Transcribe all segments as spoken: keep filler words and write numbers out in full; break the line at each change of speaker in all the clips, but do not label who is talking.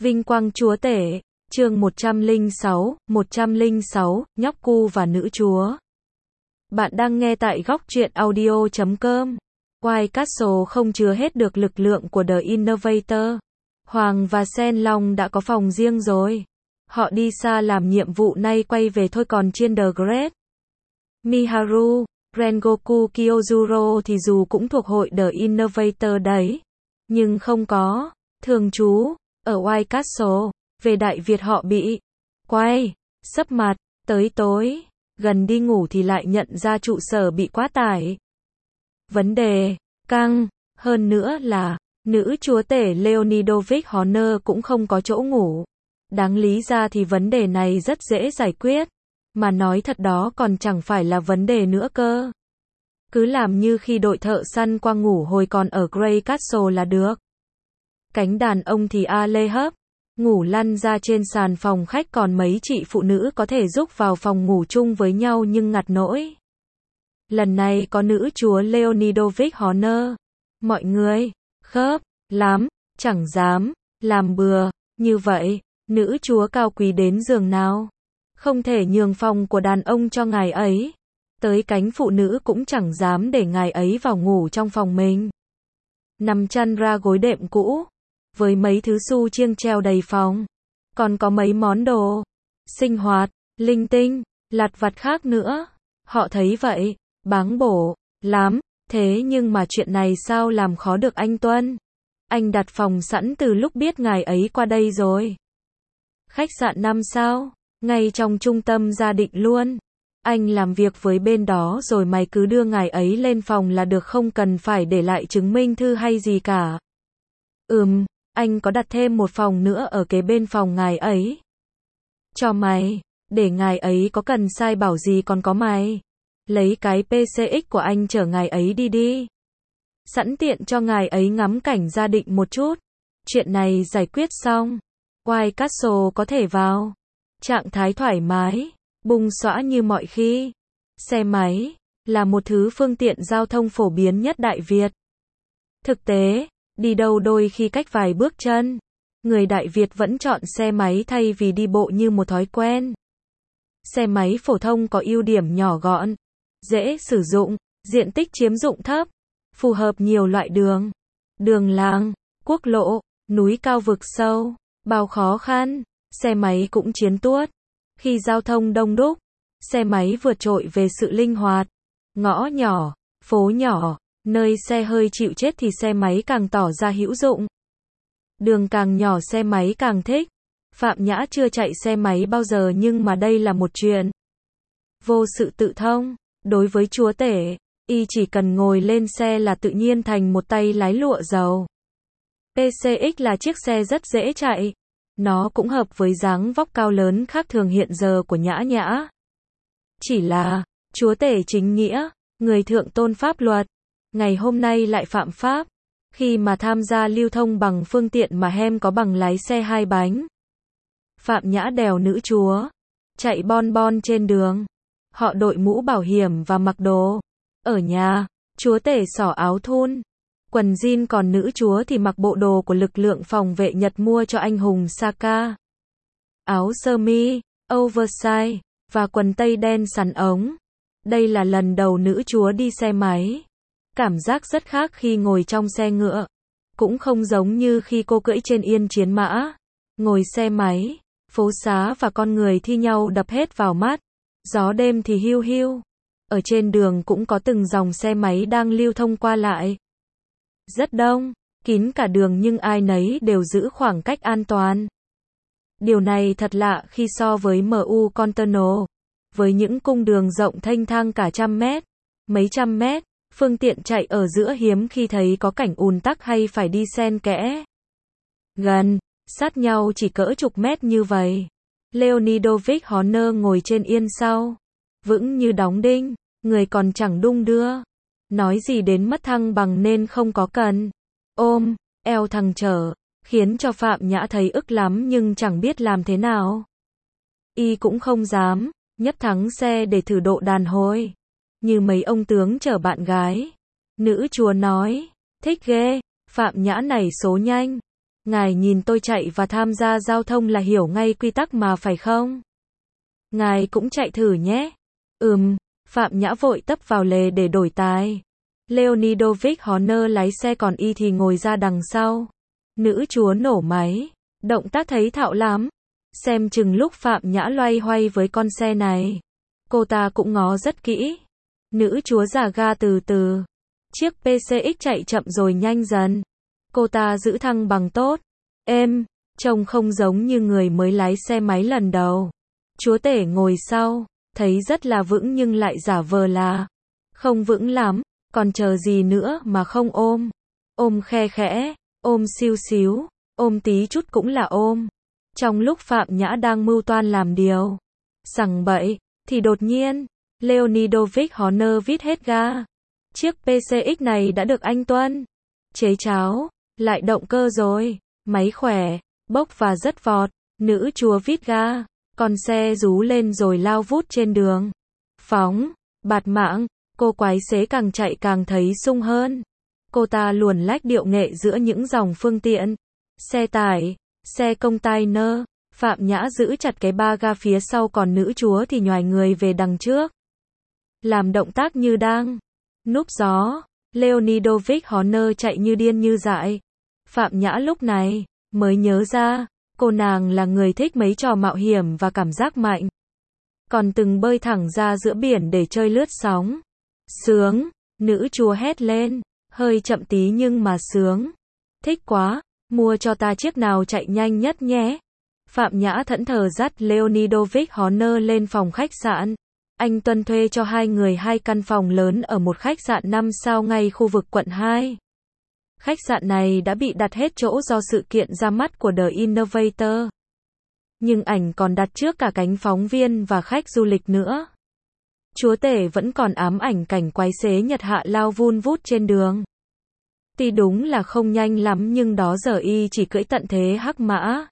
Vinh quang chúa tể, chương một trăm lẻ sáu, một trăm lẻ sáu, nhóc cu và nữ chúa. Bạn đang nghe tại góc truyện audio chấm com. White Castle không chứa hết được lực lượng của The Innovator. Hoàng và Sen Long đã có phòng riêng rồi. Họ đi xa làm nhiệm vụ nay quay về thôi, còn trên The Great Miharu, Rengoku Kyojuro thì dù cũng thuộc hội The Innovator đấy, nhưng không có thường trú ở White Castle. Về Đại Việt họ bị quay sấp mặt, tới tối gần đi ngủ thì lại nhận ra trụ sở bị quá tải. Vấn đề căng hơn nữa là nữ chúa tể Leonidovich Honor cũng không có chỗ ngủ. Đáng lý ra thì vấn đề này rất dễ giải quyết, mà nói thật đó còn chẳng phải là vấn đề nữa cơ. Cứ làm như khi đội thợ săn qua ngủ hồi còn ở Grey Castle là được. Cánh đàn ông thì a lê hấp, ngủ lăn ra trên sàn phòng khách, còn mấy chị phụ nữ có thể rúc vào phòng ngủ chung với nhau nhưng ngặt nỗi. Lần này có nữ chúa Leonidovich Honor. Mọi người khớp lắm, chẳng dám làm bừa như vậy. Nữ chúa cao quý đến giường nào, không thể nhường phòng của đàn ông cho ngài ấy. Tới cánh phụ nữ cũng chẳng dám để ngài ấy vào ngủ trong phòng mình. Nằm chăn ra gối đệm cũ, với mấy thứ xu chiêng treo đầy phòng. Còn có mấy món đồ sinh hoạt, linh tinh, lặt vặt khác nữa. Họ thấy vậy, báng bổ lắm. Thế nhưng mà chuyện này sao làm khó được anh Tuân. Anh đặt phòng sẵn từ lúc biết ngài ấy qua đây rồi. Khách sạn năm sao, ngay trong trung tâm Gia Định luôn. Anh làm việc với bên đó rồi, mày cứ đưa ngài ấy lên phòng là được, không cần phải để lại chứng minh thư hay gì cả. Ừm, anh có đặt thêm một phòng nữa ở kế bên phòng ngài ấy. Cho mày, để ngài ấy có cần sai bảo gì còn có mày. Lấy cái pê xê ích của anh chở ngài ấy đi đi. Sẵn tiện cho ngài ấy ngắm cảnh Gia Định một chút. Chuyện này giải quyết xong, White Castle có thể vào trạng thái thoải mái, bung xõa như mọi khi. Xe máy là một thứ phương tiện giao thông phổ biến nhất Đại Việt. Thực tế, đi đâu đôi khi cách vài bước chân, người Đại Việt vẫn chọn xe máy thay vì đi bộ như một thói quen. Xe máy phổ thông có ưu điểm nhỏ gọn, dễ sử dụng, diện tích chiếm dụng thấp, phù hợp nhiều loại đường, đường làng, quốc lộ, núi cao vực sâu, bao khó khăn. Xe máy cũng chiến tuốt khi giao thông đông đúc. Xe máy vượt trội về sự linh hoạt. Ngõ nhỏ, phố nhỏ, nơi xe hơi chịu chết thì xe máy càng tỏ ra hữu dụng. Đường càng nhỏ xe máy càng thích. Phạm Nhã chưa chạy xe máy bao giờ, nhưng mà đây là một chuyện vô sự tự thông. Đối với chúa tể, y chỉ cần ngồi lên xe là tự nhiên thành một tay lái lụa dầu. pê xê ích là chiếc xe rất dễ chạy. Nó cũng hợp với dáng vóc cao lớn khác thường hiện giờ của Nhã Nhã. Chỉ là, chúa tể chính nghĩa, người thượng tôn pháp luật, ngày hôm nay lại phạm pháp, khi mà tham gia lưu thông bằng phương tiện mà hem có bằng lái xe hai bánh. Phạm Nhã đèo nữ chúa, chạy bon bon trên đường. Họ đội mũ bảo hiểm và mặc đồ. Ở nhà, chúa tể xỏ áo thun, quần jean, còn nữ chúa thì mặc bộ đồ của lực lượng phòng vệ Nhật mua cho anh hùng Saka. Áo sơ mi, oversize, và quần tây đen sắn ống. Đây là lần đầu nữ chúa đi xe máy. Cảm giác rất khác khi ngồi trong xe ngựa. Cũng không giống như khi cô cưỡi trên yên chiến mã. Ngồi xe máy, phố xá và con người thi nhau đập hết vào mắt. Gió đêm thì hiu hiu. Ở trên đường cũng có từng dòng xe máy đang lưu thông qua lại. Rất đông, kín cả đường, nhưng ai nấy đều giữ khoảng cách an toàn. Điều này thật lạ khi so với em u Contorno. Với những cung đường rộng thênh thang cả trăm mét, mấy trăm mét, phương tiện chạy ở giữa hiếm khi thấy có cảnh ùn tắc hay phải đi xen kẽ gần, sát nhau chỉ cỡ chục mét như vậy. Leonidovich Honor ngồi trên yên sau, vững như đóng đinh, người còn chẳng đung đưa. Nói gì đến mất thăng bằng nên không có cần ôm eo thằng trở, khiến cho Phạm Nhã thấy ức lắm nhưng chẳng biết làm thế nào. Y cũng không dám nhấp thắng xe để thử độ đàn hồi, như mấy ông tướng chở bạn gái. Nữ chúa nói, thích ghê, Phạm Nhã nảy số nhanh. Ngài nhìn tôi chạy và tham gia giao thông là hiểu ngay quy tắc mà phải không? Ngài cũng chạy thử nhé. Ừm, Phạm Nhã vội tấp vào lề để đổi tài. Leonidovich Horner lái xe còn y thì ngồi ra đằng sau. Nữ chúa nổ máy. Động tác thấy thạo lắm. Xem chừng lúc Phạm Nhã loay hoay với con xe này, cô ta cũng ngó rất kỹ. Nữ chúa già ga từ từ. Chiếc pê xê ích chạy chậm rồi nhanh dần. Cô ta giữ thăng bằng tốt. Êm, trông không giống như người mới lái xe máy lần đầu. Chúa tể ngồi sau, thấy rất là vững nhưng lại giả vờ là không vững lắm, còn chờ gì nữa mà không ôm. Ôm khe khẽ, ôm siêu xíu, ôm tí chút cũng là ôm. Trong lúc Phạm Nhã đang mưu toan làm điều sằng bậy, thì đột nhiên, Leonidovich Horner vít hết ga. Chiếc pê xê ích này đã được anh Tuân chế cháo, lại động cơ rồi, máy khỏe, bốc và rất vọt. Nữ chúa vít ga, con xe rú lên rồi lao vút trên đường. Phóng, bạt mạng, cô quái xế càng chạy càng thấy sung hơn. Cô ta luồn lách điệu nghệ giữa những dòng phương tiện. Xe tải, xe container. Phạm Nhã giữ chặt cái ba ga phía sau còn nữ chúa thì nhoài người về đằng trước. Làm động tác như đang núp gió. Leonidovich Horner chạy như điên như dại. Phạm Nhã lúc này mới nhớ ra, cô nàng là người thích mấy trò mạo hiểm và cảm giác mạnh. Còn từng bơi thẳng ra giữa biển để chơi lướt sóng. Sướng, nữ chúa hét lên, hơi chậm tí nhưng mà sướng. Thích quá, mua cho ta chiếc nào chạy nhanh nhất nhé. Phạm Nhã thẫn thờ dắt Leonidovich Horner lên phòng khách sạn. Anh Tuân thuê cho hai người hai căn phòng lớn ở một khách sạn năm sao ngay khu vực quận hai. Khách sạn này đã bị đặt hết chỗ do sự kiện ra mắt của The Innovator. Nhưng ảnh còn đặt trước cả cánh phóng viên và khách du lịch nữa. Chúa tể vẫn còn ám ảnh cảnh quái xế Nhật Hạ lao vun vút trên đường. Tuy đúng là không nhanh lắm nhưng đó giờ y chỉ cưỡi tận thế hắc mã.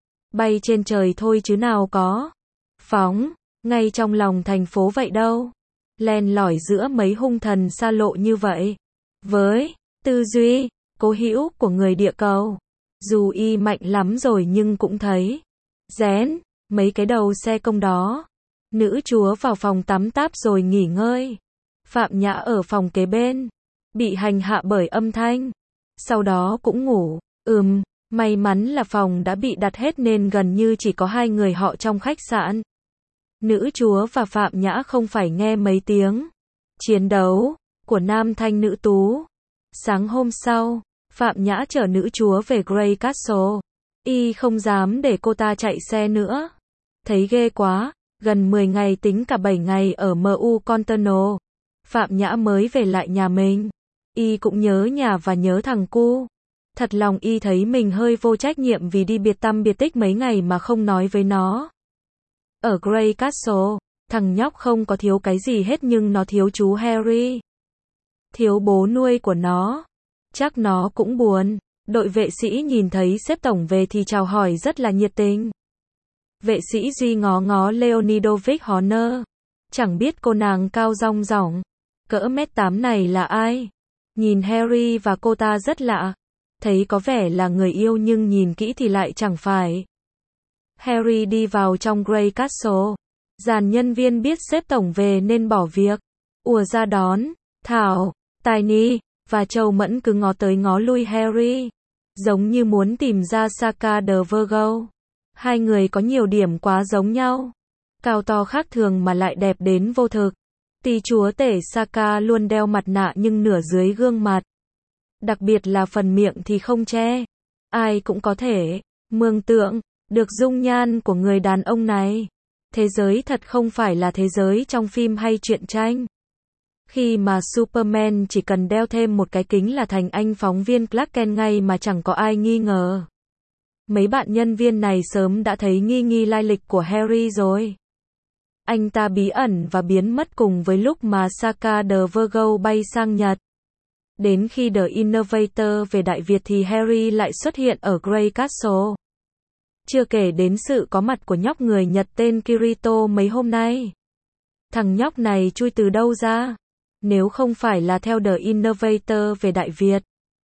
Bay trên trời thôi chứ nào có. Phóng, ngay trong lòng thành phố vậy đâu. Len lỏi giữa mấy hung thần xa lộ như vậy. Với tư duy cố hữu của người địa cầu, dù y mạnh lắm rồi nhưng cũng thấy rén mấy cái đầu xe công đó. Nữ chúa vào phòng tắm táp rồi nghỉ ngơi. Phạm Nhã ở phòng kế bên, bị hành hạ bởi âm thanh. Sau đó cũng ngủ. Ừm, may mắn là phòng đã bị đặt hết nên gần như chỉ có hai người họ trong khách sạn. Nữ chúa và Phạm Nhã không phải nghe mấy tiếng chiến đấu của nam thanh nữ tú. Sáng hôm sau, Phạm Nhã chở nữ chúa về Grey Castle. Y không dám để cô ta chạy xe nữa. Thấy ghê quá, gần mười ngày tính cả bảy ngày ở em u Container. Phạm Nhã mới về lại nhà mình. Y cũng nhớ nhà và nhớ thằng cu. Thật lòng y thấy mình hơi vô trách nhiệm vì đi biệt tăm biệt tích mấy ngày mà không nói với nó. Ở Grey Castle, thằng nhóc không có thiếu cái gì hết nhưng nó thiếu chú Harry. Thiếu bố nuôi của nó. Chắc nó cũng buồn. Đội vệ sĩ nhìn thấy sếp tổng về thì chào hỏi rất là nhiệt tình. Vệ sĩ Duy ngó ngó Leonidovich Horner. Chẳng biết cô nàng cao rong rỏng cỡ mét tám này là ai. Nhìn Harry và cô ta rất lạ. Thấy có vẻ là người yêu nhưng nhìn kỹ thì lại chẳng phải. Harry đi vào trong Grey Castle. Dàn nhân viên biết sếp tổng về nên bỏ việc. Ùa ra đón. Thảo, Tiny và Châu Mẫn cứ ngó tới ngó lui Harry. Giống như muốn tìm ra Saka the Virgo. Hai người có nhiều điểm quá giống nhau. Cao to khác thường mà lại đẹp đến vô thực. Tuy chúa tể Saka luôn đeo mặt nạ nhưng nửa dưới gương mặt. Đặc biệt là phần miệng thì không che. Ai cũng có thể mường tượng được dung nhan của người đàn ông này. Thế giới thật không phải là thế giới trong phim hay truyện tranh. Khi mà Superman chỉ cần đeo thêm một cái kính là thành anh phóng viên Clark Kent ngay mà chẳng có ai nghi ngờ. Mấy bạn nhân viên này sớm đã thấy nghi nghi lai lịch của Harry rồi. Anh ta bí ẩn và biến mất cùng với lúc mà Saka the Virgo bay sang Nhật. Đến khi The Innovator về Đại Việt thì Harry lại xuất hiện ở Grey Castle. Chưa kể đến sự có mặt của nhóc người Nhật tên Kirito mấy hôm nay. Thằng nhóc này chui từ đâu ra? Nếu không phải là theo The Innovator về Đại Việt,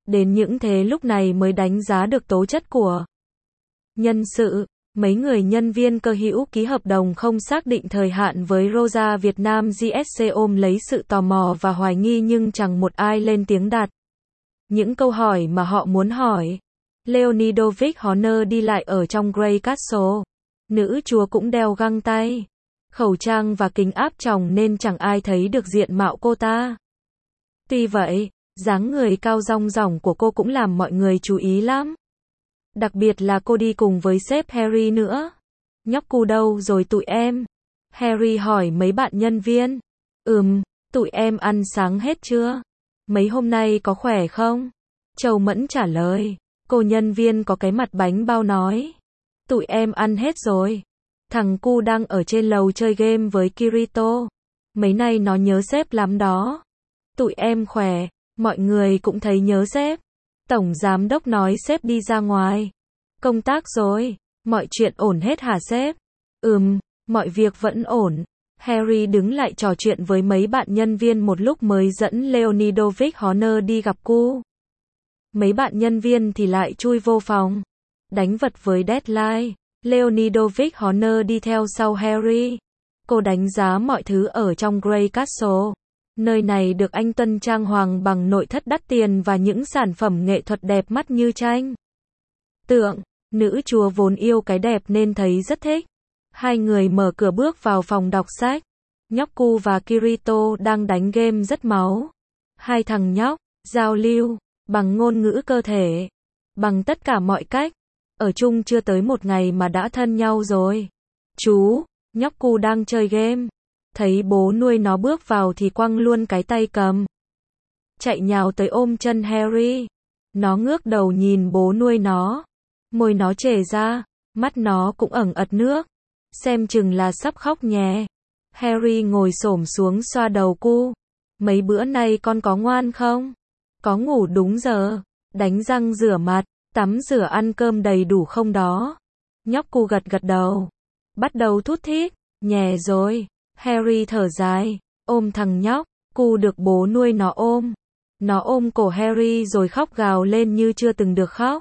Đến những thế lúc này mới đánh giá được tố chất của nhân sự. Mấy người nhân viên cơ hữu ký hợp đồng không xác định thời hạn với Rosa Việt Nam giê ét xê ôm lấy sự tò mò và hoài nghi nhưng chẳng một ai lên tiếng đặt những câu hỏi mà họ muốn hỏi. Leonidovich Horner đi lại ở trong Grey Castle. Nữ chúa cũng đeo găng tay, khẩu trang và kính áp tròng nên chẳng ai thấy được diện mạo cô ta. Tuy vậy, dáng người cao rong ròng của cô cũng làm mọi người chú ý lắm. Đặc biệt là cô đi cùng với sếp Harry nữa. Nhóc cu đâu rồi tụi em? Harry hỏi mấy bạn nhân viên. Ừm, tụi em ăn sáng hết chưa? Mấy hôm nay có khỏe không? Châu Mẫn trả lời. Cô nhân viên có cái mặt bánh bao nói. Tụi em ăn hết rồi. Thằng cu đang ở trên lầu chơi game với Kirito. Mấy nay nó nhớ sếp lắm đó. Tụi em khỏe, mọi người cũng thấy nhớ sếp. Tổng giám đốc nói sếp đi ra ngoài công tác rồi. Mọi chuyện ổn hết hả sếp? Ừm, mọi việc vẫn ổn. Harry đứng lại trò chuyện với mấy bạn nhân viên một lúc mới dẫn Leonidovich Horner đi gặp cu. Mấy bạn nhân viên thì lại chui vô phòng đánh vật với Deadline. Leonidovich Horner đi theo sau Harry. Cô đánh giá mọi thứ ở trong Grey Castle. Nơi này được anh Tuân trang hoàng bằng nội thất đắt tiền và những sản phẩm nghệ thuật đẹp mắt như tranh tượng. Nữ chúa vốn yêu cái đẹp nên thấy rất thích. Hai người mở cửa bước vào phòng đọc sách. Nhóc cu và Kirito đang đánh game rất máu. Hai thằng nhóc giao lưu bằng ngôn ngữ cơ thể, bằng tất cả mọi cách. Ở chung chưa tới một ngày mà đã thân nhau rồi. Chú, nhóc cu đang chơi game. Thấy bố nuôi nó bước vào thì quăng luôn cái tay cầm. Chạy nhào tới ôm chân Harry. Nó ngước đầu nhìn bố nuôi nó. Môi nó trề ra, mắt nó cũng ẩn ật nước. Xem chừng là sắp khóc nhè. Harry ngồi xổm xuống xoa đầu cu. Mấy bữa nay con có ngoan không? Có ngủ đúng giờ? Đánh răng rửa mặt, tắm rửa ăn cơm đầy đủ không đó? Nhóc cu gật gật đầu. Bắt đầu thút thít. Nhè rồi. Harry thở dài, ôm thằng nhóc, cu được bố nuôi nó ôm. Nó ôm cổ Harry rồi khóc gào lên như chưa từng được khóc.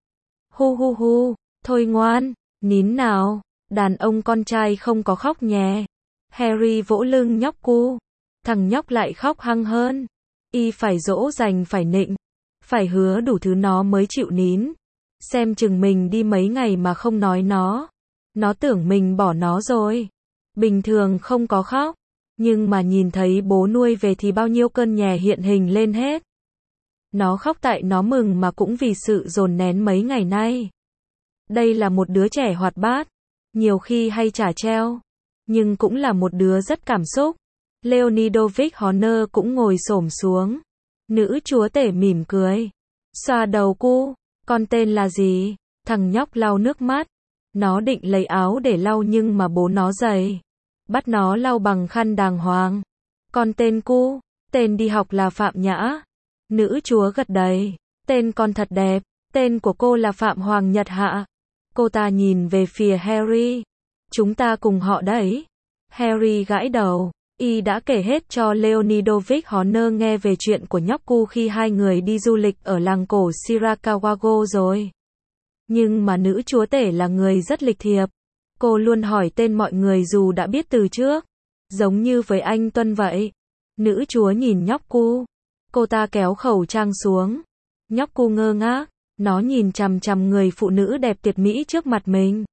Hu hu hu, thôi ngoan, nín nào, đàn ông con trai không có khóc nhè. Harry vỗ lưng nhóc cu. Thằng nhóc lại khóc hăng hơn. Y phải dỗ dành phải nịnh, phải hứa đủ thứ nó mới chịu nín. Xem chừng mình đi mấy ngày mà không nói nó. Nó tưởng mình bỏ nó rồi. Bình thường không có khóc, nhưng mà nhìn thấy bố nuôi về thì bao nhiêu cơn nhè hiện hình lên hết. Nó khóc tại nó mừng mà cũng vì sự dồn nén mấy ngày nay. Đây là một đứa trẻ hoạt bát, nhiều khi hay chả treo, nhưng cũng là một đứa rất cảm xúc. Leonidovich Horner cũng ngồi xổm xuống. Nữ chúa tể mỉm cười, xoa đầu cu. Con tên là gì? Thằng nhóc lau nước mắt. Nó định lấy áo để lau nhưng mà bố nó giày. Bắt nó lau bằng khăn đàng hoàng. Con tên cu, tên đi học là Phạm Nhã. Nữ chúa gật đầy. Tên con thật đẹp. Tên của cô là Phạm Hoàng Nhật Hạ. Cô ta nhìn về phía Harry. Chúng ta cùng họ đấy. Harry gãi đầu. Y đã kể hết cho Leonidovich Horner nghe về chuyện của nhóc cu khi hai người đi du lịch ở làng cổ Shirakawago rồi. Nhưng mà nữ chúa tể là người rất lịch thiệp. Cô luôn hỏi tên mọi người dù đã biết từ trước. Giống như với anh Tuân vậy. Nữ chúa nhìn nhóc cu. Cô ta kéo khẩu trang xuống. Nhóc cu ngơ ngác. Nó nhìn chằm chằm người phụ nữ đẹp tuyệt mỹ trước mặt mình.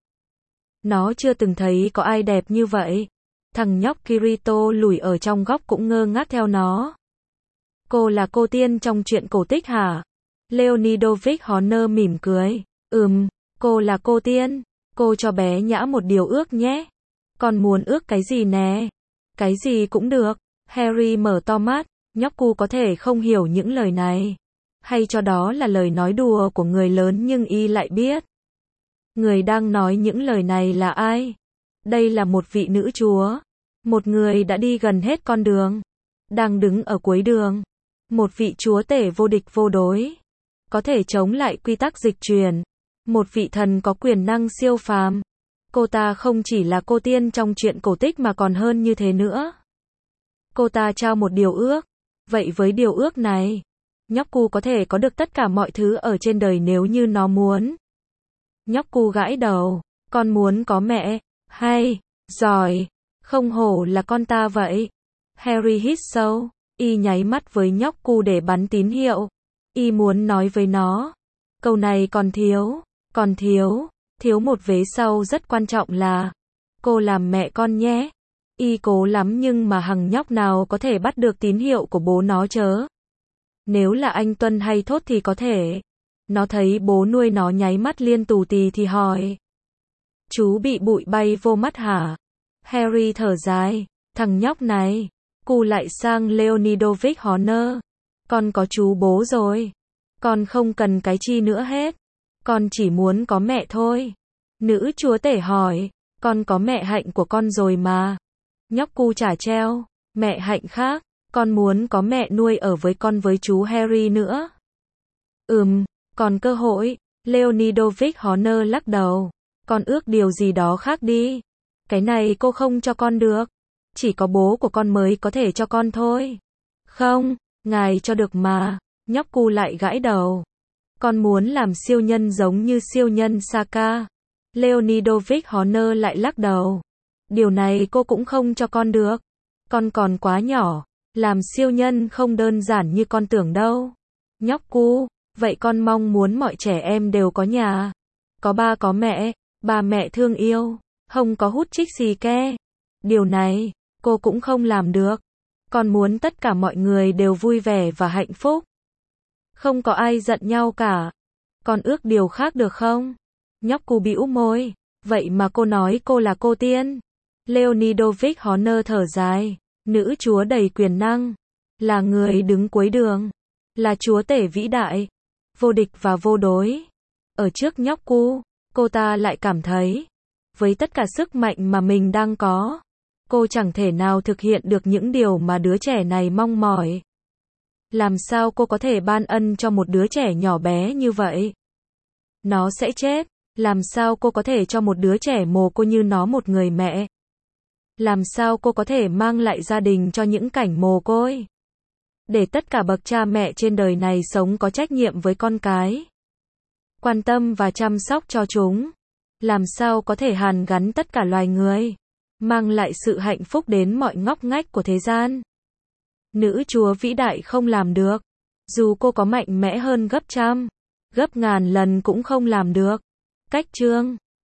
Nó chưa từng thấy có ai đẹp như vậy. Thằng nhóc Kirito lủi ở trong góc cũng ngơ ngác theo nó. Cô là cô tiên trong truyện cổ tích hả? Leonidovich Horner mỉm cười. Ừm, cô là cô tiên. Cô cho bé Nhã một điều ước nhé. Con muốn ước cái gì nè? Cái gì cũng được. Harry mở to mắt. Nhóc cu có thể không hiểu những lời này. Hay cho đó là lời nói đùa của người lớn nhưng y lại biết. Người đang nói những lời này là ai? Đây là một vị nữ chúa. Một người đã đi gần hết con đường. Đang đứng ở cuối đường. Một vị chúa tể vô địch vô đối. Có thể chống lại quy tắc dịch chuyển. Một vị thần có quyền năng siêu phàm. Cô ta không chỉ là cô tiên trong truyện cổ tích mà còn hơn như thế nữa. Cô ta trao một điều ước. Vậy với điều ước này, Nhóc cu có thể có được tất cả mọi thứ ở trên đời nếu như nó muốn. Nhóc cu gãi đầu. Con muốn có mẹ. Hay. Giỏi. Không hổ là con ta vậy. Harry hít sâu. Y nháy mắt với nhóc cu để bắn tín hiệu. Y muốn nói với nó. Câu này còn thiếu. Còn thiếu. Thiếu một vế sau rất quan trọng là. Cô làm mẹ con nhé. Y cố lắm nhưng mà hằng nhóc nào có thể bắt được tín hiệu của bố nó chớ. Nếu là anh Tuân hay Thốt thì có thể. Nó thấy bố nuôi nó nháy mắt liên tù tì thì hỏi. Chú bị bụi bay vô mắt hả? Harry thở dài. Thằng nhóc này. Cu lại sang Leonidovich Horner. Con có chú bố rồi. Con không cần cái chi nữa hết. Con chỉ muốn có mẹ thôi. Nữ chúa tể hỏi. Con có mẹ Hạnh của con rồi mà. Nhóc cu trả treo. Mẹ Hạnh khác. Con muốn có mẹ nuôi ở với con với chú Harry nữa. Ừm, còn cơ hội. Leonidovich Horner lắc đầu. Con ước điều gì đó khác đi. Cái này cô không cho con được. Chỉ có bố của con mới có thể cho con thôi. Không, ngài cho được mà. Nhóc cu lại gãi đầu. Con muốn làm siêu nhân giống như siêu nhân Saka. Leonidovich Horner lại lắc đầu. Điều này cô cũng không cho con được. Con còn quá nhỏ. Làm siêu nhân không đơn giản như con tưởng đâu. Nhóc cu, vậy con mong muốn mọi trẻ em đều có nhà. Có ba có mẹ, ba mẹ thương yêu, không có hút chích xì ke. Điều này, cô cũng không làm được. Con muốn tất cả mọi người đều vui vẻ và hạnh phúc. Không có ai giận nhau cả. Con ước điều khác được không? Nhóc cu bĩu môi. Vậy mà cô nói cô là cô tiên. Leonidovich Horner thở dài. Nữ chúa đầy quyền năng. Là người đứng cuối đường. Là chúa tể vĩ đại. Vô địch và vô đối. Ở trước nhóc cu, cô ta lại cảm thấy. Với tất cả sức mạnh mà mình đang có. Cô chẳng thể nào thực hiện được những điều mà đứa trẻ này mong mỏi. Làm sao cô có thể ban ân cho một đứa trẻ nhỏ bé như vậy? Nó sẽ chết. Làm sao cô có thể cho một đứa trẻ mồ côi như nó một người mẹ? Làm sao cô có thể mang lại gia đình cho những cảnh mồ côi? Để tất cả bậc cha mẹ trên đời này sống có trách nhiệm với con cái. Quan tâm và chăm sóc cho chúng. Làm sao có thể hàn gắn tất cả loài người. Mang lại sự hạnh phúc đến mọi ngóc ngách của thế gian. Nữ chúa vĩ đại không làm được. Dù cô có mạnh mẽ hơn gấp trăm, gấp ngàn lần cũng không làm được. Cách chương